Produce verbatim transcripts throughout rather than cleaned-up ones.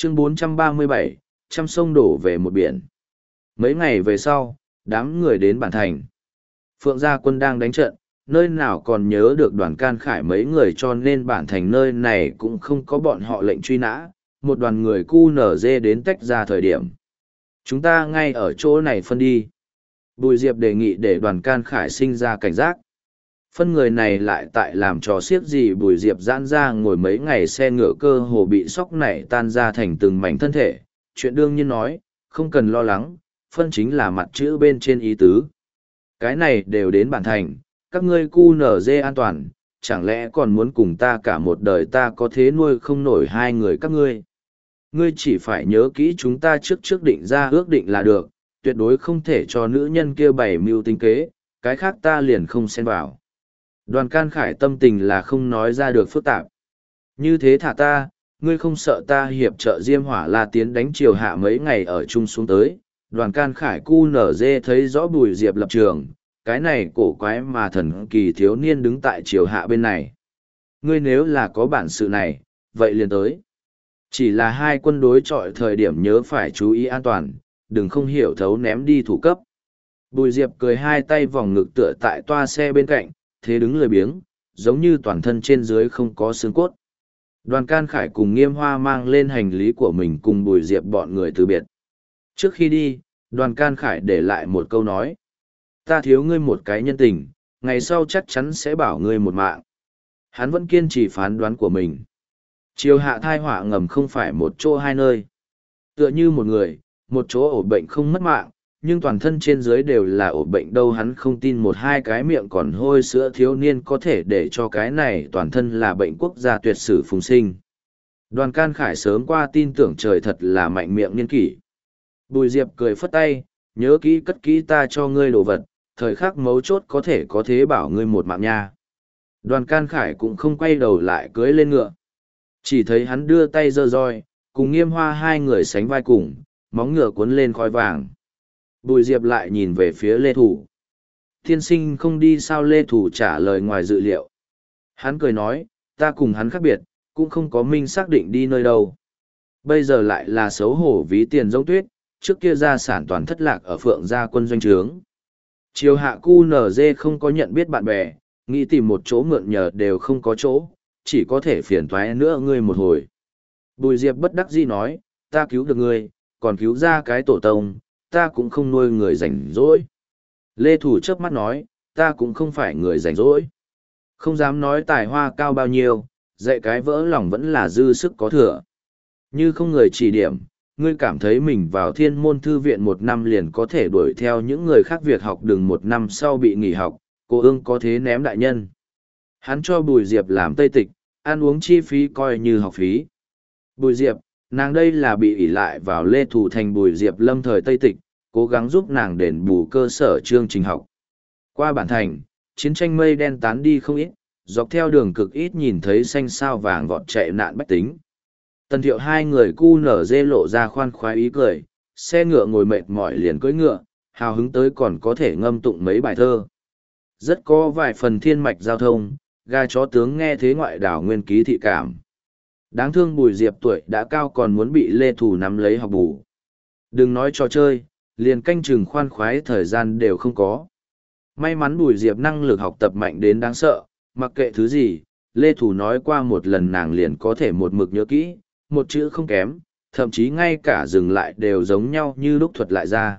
Chương bốn trăm ba mươi bảy, trăm sông đổ về một biển. Mấy ngày về sau, đám người đến bản thành. Phượng Gia Quân đang đánh trận, nơi nào còn nhớ được Đoàn Can Khải mấy người, cho nên bản thành nơi này cũng không có bọn họ lệnh truy nã. Một đoàn người cu nở dê đến tách ra thời điểm. Chúng ta ngay ở chỗ này phân đi. Bùi Diệp đề nghị để Đoàn Can Khải sinh ra cảnh giác. Phân người này lại tại làm trò xiếc gì. Bùi Diệp giãn ra ngồi mấy ngày xe ngựa cơ hồ bị sóc nảy tan ra thành từng mảnh thân thể. Chuyện đương nhiên nói, không cần lo lắng, phân chính là mặt chữ bên trên ý tứ. Cái này đều đến bản thành, các ngươi cu nở dê an toàn, chẳng lẽ còn muốn cùng ta cả một đời, ta có thế nuôi không nổi hai người các ngươi. Ngươi chỉ phải nhớ kỹ chúng ta trước trước định ra ước định là được, tuyệt đối không thể cho nữ nhân kia bày mưu tính kế, cái khác ta liền không xen vào. Đoàn Can Khải tâm tình là không nói ra được phức tạp. Như thế thả ta, ngươi không sợ ta hiệp trợ Diêm Hỏa La tiến đánh Triều Hạ mấy ngày ở chung xuống tới. Đoàn Can Khải cu nở dê thấy rõ Bùi Diệp lập trường, cái này cổ quái mà thần kỳ thiếu niên đứng tại Triều Hạ bên này. Ngươi nếu là có bản sự này, vậy liền tới. Chỉ là hai quân đối chọi thời điểm nhớ phải chú ý an toàn, đừng không hiểu thấu ném đi thủ cấp. Bùi Diệp cười hai tay vòng ngực tựa tại toa xe bên cạnh, thế đứng lười biếng, giống như toàn thân trên dưới không có xương cốt. Đoàn Can Khải cùng Nghiêm Hoa mang lên hành lý của mình cùng Bùi Diệp bọn người từ biệt. Trước khi đi, Đoàn Can Khải để lại một câu nói. Ta thiếu ngươi một cái nhân tình, ngày sau chắc chắn sẽ bảo ngươi một mạng. Hắn vẫn kiên trì phán đoán của mình. Triều Hạ thai họa ngầm không phải một chỗ hai nơi. Tựa như một người, một chỗ ổ bệnh không mất mạng, nhưng toàn thân trên dưới đều là ổ bệnh đâu, hắn không tin một hai cái miệng còn hôi sữa thiếu niên có thể để cho cái này toàn thân là bệnh quốc gia tuyệt sử phùng sinh. Đoàn Can Khải sớm qua tin tưởng trời thật là mạnh miệng niên kỷ. Bùi Diệp cười phất tay, nhớ kỹ cất kỹ ta cho ngươi đồ vật, thời khắc mấu chốt có thể có thế bảo ngươi một mạng nha. Đoàn Can Khải cũng không quay đầu lại cưới lên ngựa. Chỉ thấy hắn đưa tay giơ roi, cùng Nghiêm Hoa hai người sánh vai cùng, móng ngựa cuốn lên khói vàng. Bùi Diệp lại nhìn về phía Lê Thủ. Tiên sinh không đi sao? Lê Thủ trả lời ngoài dự liệu. Hắn cười nói, ta cùng hắn khác biệt, cũng không có minh xác định đi nơi đâu. Bây giờ lại là xấu hổ ví tiền giống tuyết, trước kia gia sản toàn thất lạc ở Phượng Gia Quân doanh trướng. Triều Hạ cu nở dê không có nhận biết bạn bè, nghĩ tìm một chỗ mượn nhờ đều không có chỗ, chỉ có thể phiền toái nữa ngươi một hồi. Bùi Diệp bất đắc dĩ nói, ta cứu được ngươi, còn cứu ra cái tổ tông, ta cũng không nuôi người rảnh rỗi. Lê Thủ chớp mắt nói, ta cũng không phải người rảnh rỗi. Không dám nói tài hoa cao bao nhiêu, dạy cái vỡ lòng vẫn là dư sức có thừa. Như không người chỉ điểm, ngươi cảm thấy mình vào Thiên Môn Thư viện một năm liền có thể đuổi theo những người khác việc học, đừng một năm sau bị nghỉ học, cô ương có thế ném đại nhân. Hắn cho Bùi Diệp làm tây tịch, ăn uống chi phí coi như học phí. Bùi Diệp, nàng đây là bị ỷ lại vào Lê Thủ thành Bùi Diệp lâm thời tây tịch, cố gắng giúp nàng đền bù cơ sở chương trình học. Qua bản thành, chiến tranh mây đen tán đi không ít, dọc theo đường cực ít nhìn thấy xanh sao vàng vọt chạy nạn bách tính. Tần Thiệu hai người cu nở dê lộ ra khoan khoái ý cười, xe ngựa ngồi mệt mỏi liền cưỡi ngựa, hào hứng tới còn có thể ngâm tụng mấy bài thơ. Rất có vài phần thiên mạch giao thông, ga chó tướng nghe thế ngoại đảo nguyên ký thị cảm. Đáng thương Bùi Diệp tuổi đã cao còn muốn bị Lê Thủ nắm lấy học bù. Đừng nói trò chơi, liền canh chừng khoan khoái thời gian đều không có. May mắn Bùi Diệp năng lực học tập mạnh đến đáng sợ, mặc kệ thứ gì, Lê Thủ nói qua một lần nàng liền có thể một mực nhớ kỹ, một chữ không kém, thậm chí ngay cả dừng lại đều giống nhau như lúc thuật lại ra.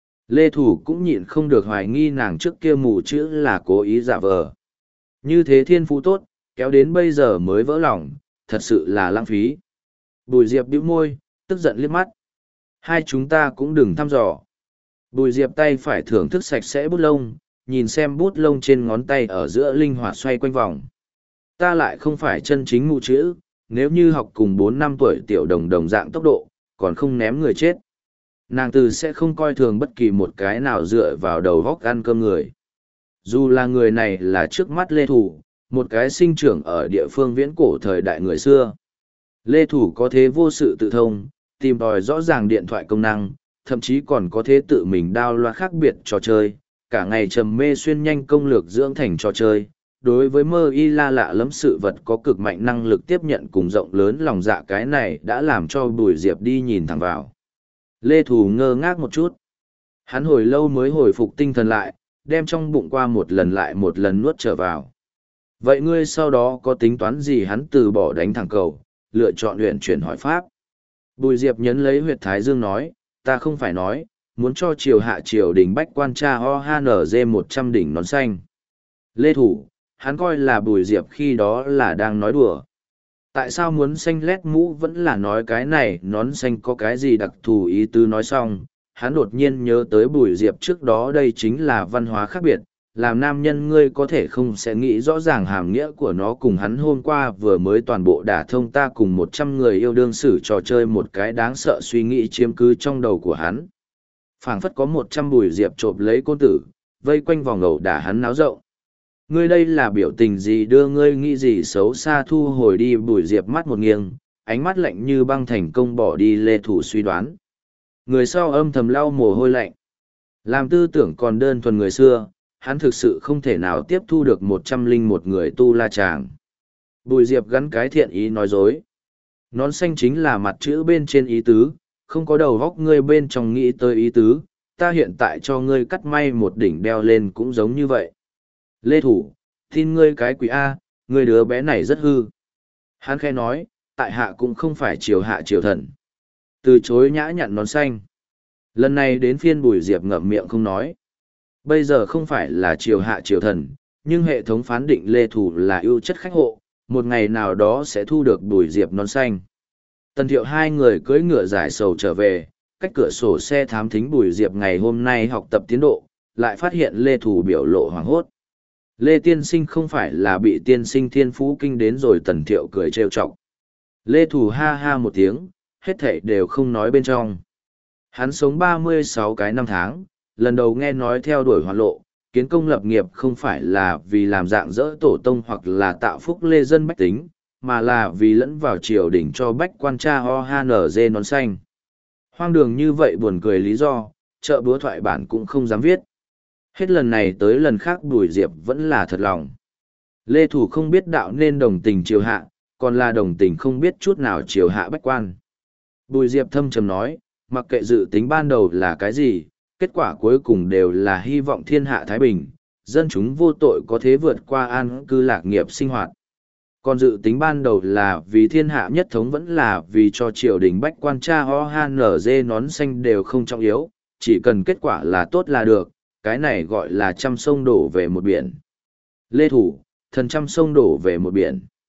Lê Thủ cũng nhịn không được hoài nghi nàng trước kia mù chữ là cố ý giả vờ. Như thế thiên phú tốt, kéo đến bây giờ mới vỡ lòng, thật sự là lãng phí. Bùi Diệp bĩu môi, tức giận liếc mắt. Hai chúng ta cũng đừng thăm dò. Bùi Diệp tay phải thưởng thức sạch sẽ bút lông, nhìn xem bút lông trên ngón tay ở giữa linh hoạt xoay quanh vòng. Ta lại không phải chân chính mù chữ, nếu như học cùng bốn năm tuổi tiểu đồng đồng dạng tốc độ, còn không ném người chết. Nàng từ sẽ không coi thường bất kỳ một cái nào dựa vào đầu vóc ăn cơm người. Dù là người này là trước mắt Lê Thủ, một cái sinh trưởng ở địa phương viễn cổ thời đại người xưa. Lê Thủ có thế vô sự tự thông, tìm tòi rõ ràng điện thoại công năng, thậm chí còn có thế tự mình đao loạt khác biệt trò chơi, cả ngày trầm mê xuyên nhanh công lược dưỡng thành trò chơi, đối với mơ y la lạ lẫm sự vật có cực mạnh năng lực tiếp nhận cùng rộng lớn lòng dạ, cái này đã làm cho Bùi Diệp đi nhìn thẳng vào. Lê Thù ngơ ngác một chút. Hắn hồi lâu mới hồi phục tinh thần lại, đem trong bụng qua một lần lại một lần nuốt trở vào. Vậy ngươi sau đó có tính toán gì? Hắn từ bỏ đánh thẳng cầu, lựa chọn luyện chuyển hỏi pháp. Bùi Diệp nhấn lấy huyệt thái dương nói, ta không phải nói, muốn cho triều hạ triều đình bách quan tra o h n g một trăm đỉnh nón xanh. Lê Thủ, hắn coi là Bùi Diệp khi đó là đang nói đùa. Tại sao muốn xanh lét mũ vẫn là nói cái này nón xanh có cái gì đặc thù ý tứ? Nói xong, hắn đột nhiên nhớ tới Bùi Diệp trước đó, đây chính là văn hóa khác biệt. Làm nam nhân ngươi có thể không sẽ nghĩ rõ ràng hàm nghĩa của nó, cùng hắn hôm qua vừa mới toàn bộ đả thông ta cùng một trăm người yêu đương xử trò chơi, một cái đáng sợ suy nghĩ chiếm cứ trong đầu của hắn. Phảng phất có một trăm Bùi Diệp trộm lấy côn tử, vây quanh vòng ẩu đả hắn náo rộng. Ngươi đây là biểu tình gì? Đưa ngươi nghĩ gì xấu xa? Thu hồi đi. Bùi Diệp mắt một nghiêng, ánh mắt lạnh như băng, thành công bỏ đi Lê Thủ suy đoán. Người sau âm thầm lau mồ hôi lạnh. Làm tư tưởng còn đơn thuần người xưa, hắn thực sự không thể nào tiếp thu được một trăm linh một người tu la chàng. Bùi Diệp gắn cái thiện ý nói dối. Nón xanh chính là mặt chữ bên trên ý tứ, không có đầu góc ngươi bên trong nghĩ tới ý tứ, ta hiện tại cho ngươi cắt may một đỉnh đeo lên cũng giống như vậy. Lê Thủ, tin ngươi cái quỷ A, ngươi đứa bé này rất hư. Hắn khẽ nói, tại hạ cũng không phải triều hạ triều thần. Từ chối nhã nhặn nón xanh. Lần này đến phiên Bùi Diệp ngậm miệng không nói. Bây giờ không phải là triều hạ triều thần, nhưng hệ thống phán định Lê Thủ là ưu chất khách hộ, một ngày nào đó sẽ thu được Bùi Diệp nón xanh. Tần Thiệu hai người cưỡi ngựa giải sầu trở về, cách cửa sổ xe thám thính Bùi Diệp ngày hôm nay học tập tiến độ, lại phát hiện Lê Thủ biểu lộ hoảng hốt. Lê Tiên Sinh không phải là bị tiên sinh thiên phú kinh đến rồi? Tần Thiệu cười trêu chọc. Lê Thủ ha ha một tiếng, hết thảy đều không nói bên trong. Hắn sống ba mươi sáu cái năm tháng, lần đầu nghe nói theo đuổi hoàn lộ, kiến công lập nghiệp không phải là vì làm dạng dỡ tổ tông hoặc là tạo phúc lê dân bách tính, mà là vì lẫn vào triều đình cho bách quan tra o h n g nón xanh. Hoang đường như vậy buồn cười lý do, chợ búa thoại bản cũng không dám viết. Hết lần này tới lần khác Bùi Diệp vẫn là thật lòng. Lê Thủ không biết đạo nên đồng tình triều hạ, còn là đồng tình không biết chút nào triều hạ bách quan. Bùi Diệp thâm trầm nói, mặc kệ dự tính ban đầu là cái gì, kết quả cuối cùng đều là hy vọng thiên hạ thái bình, dân chúng vô tội có thể vượt qua an cư lạc nghiệp sinh hoạt. Còn dự tính ban đầu là vì thiên hạ nhất thống vẫn là vì cho triều đình bách quan tra o h n g nón xanh đều không trọng yếu, chỉ cần kết quả là tốt là được, cái này gọi là trăm sông đổ về một biển. Lê Thủ, thần trăm sông đổ về một biển.